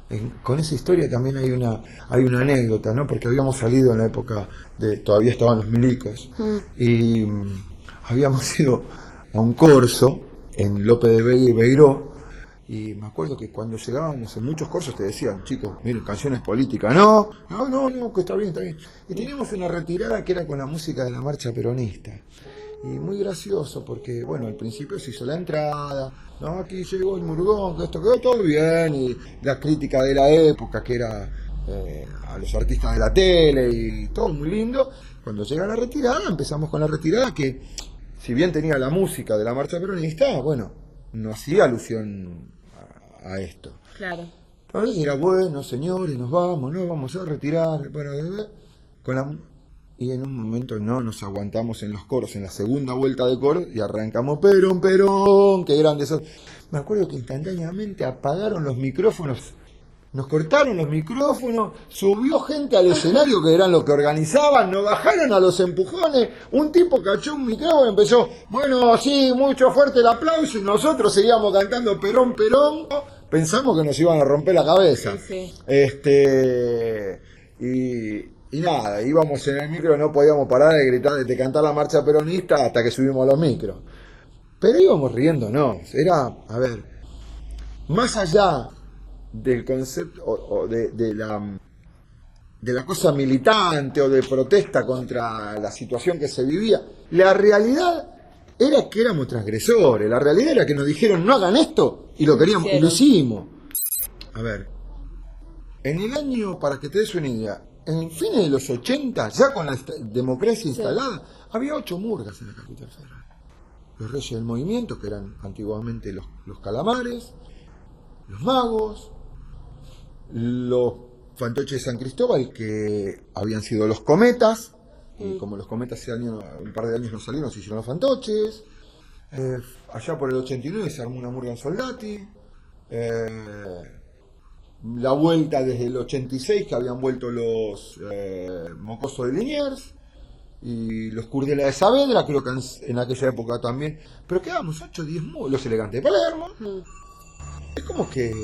Con esa historia también hay una anécdota, ¿no? Porque habíamos salido en la época todavía estaban los milicos, y habíamos ido a un corso en Lope de Vega y Beiró, y me acuerdo que cuando llegábamos en muchos corsos te decían, chicos, miren, canciones políticas, no, que está bien. Y teníamos una retirada que era con la música de la marcha peronista. Y muy gracioso porque, bueno, al principio se hizo la entrada, no, aquí llegó el Murgón, que esto quedó todo bien, y la crítica de la época, que era a los artistas de la tele, y todo muy lindo. Cuando llega la retirada, empezamos con la retirada que, si bien tenía la música de la marcha peronista, bueno, no hacía alusión a esto. Claro. Entonces era, bueno, señores, nos vamos a retirar, bueno, y en un momento no nos aguantamos en los coros, en la segunda vuelta de coro, y arrancamos Perón, qué grande sos. Me acuerdo que instantáneamente apagaron los micrófonos, nos cortaron los micrófonos, subió gente al escenario que eran los que organizaban, nos bajaron a los empujones, un tipo cachó un micrófono y empezó, bueno, sí, mucho fuerte el aplauso, y nosotros seguíamos cantando Perón, pensamos que nos iban a romper la cabeza. Sí. Y nada, íbamos en el micro, no podíamos parar de gritar, de cantar la marcha peronista hasta que subimos a los micros. Pero íbamos riéndonos, era, a ver, más allá del concepto o de la cosa militante o de protesta contra la situación que se vivía, la realidad era que éramos transgresores, la realidad era que nos dijeron no hagan esto y lo queríamos y lo hicimos. A ver, en el año, para que te des una idea, en fines de los 80, ya con la democracia instalada, había 8 murgas en la capital federal. Los Reyes del Movimiento, que eran antiguamente los Calamares, los Magos, los Fantoches de San Cristóbal, que habían sido los Cometas, y como los Cometas ese año, un par de años no salieron, se hicieron los Fantoches. Allá por el 89 se armó una murga en Soldati. La vuelta desde el 86, que habían vuelto los Mocosos de Liniers y los Curdela de Saavedra, creo que en aquella época también. Pero quedábamos 8 o 10 los Elegantes de Palermo. Es como que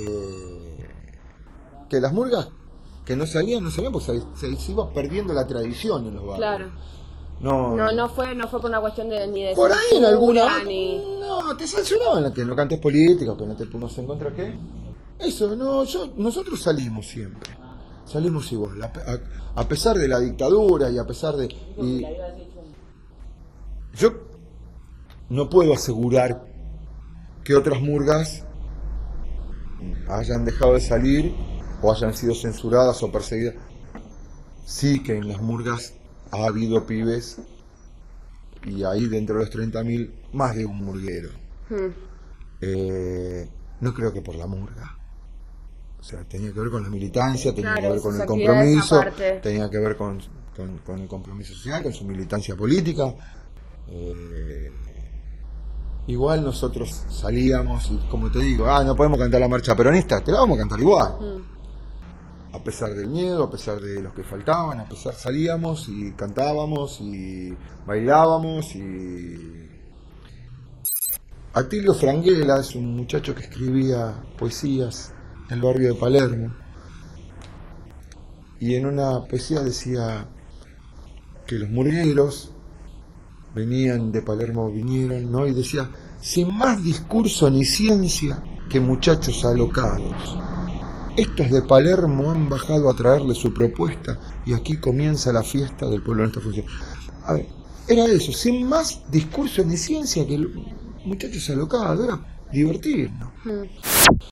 las murgas que no salían porque se iba perdiendo la tradición en los barrios. Claro. No fue por una cuestión ni de por ahí en alguna ni... No, te censuraban que no cantes política, que no te pongas en contra qué. Eso, nosotros salimos siempre. Salimos igual, a pesar de la dictadura y a pesar de... Yo no puedo asegurar que otras murgas hayan dejado de salir o hayan sido censuradas o perseguidas. Sí que en las murgas ha habido pibes, y ahí dentro de los 30.000 más de un murguero. No creo que por la murga. O sea, tenía que ver con la militancia, tenía que ver con el compromiso, tenía que ver con el compromiso social, con su militancia política. Igual nosotros salíamos y, como te digo, no podemos cantar la marcha peronista, te la vamos a cantar igual. A pesar del miedo, a pesar de los que faltaban, salíamos y cantábamos y bailábamos. Y Atilio Franguela es un muchacho que escribía poesías en el barrio de Palermo, y en una poesía decía que los murgueros venían de Palermo, ¿no? Y decía, sin más discurso ni ciencia que muchachos alocados, estos de Palermo han bajado a traerle su propuesta y aquí comienza la fiesta del pueblo en esta función. A ver, era eso, sin más discurso ni ciencia que muchachos alocados, era divertirnos.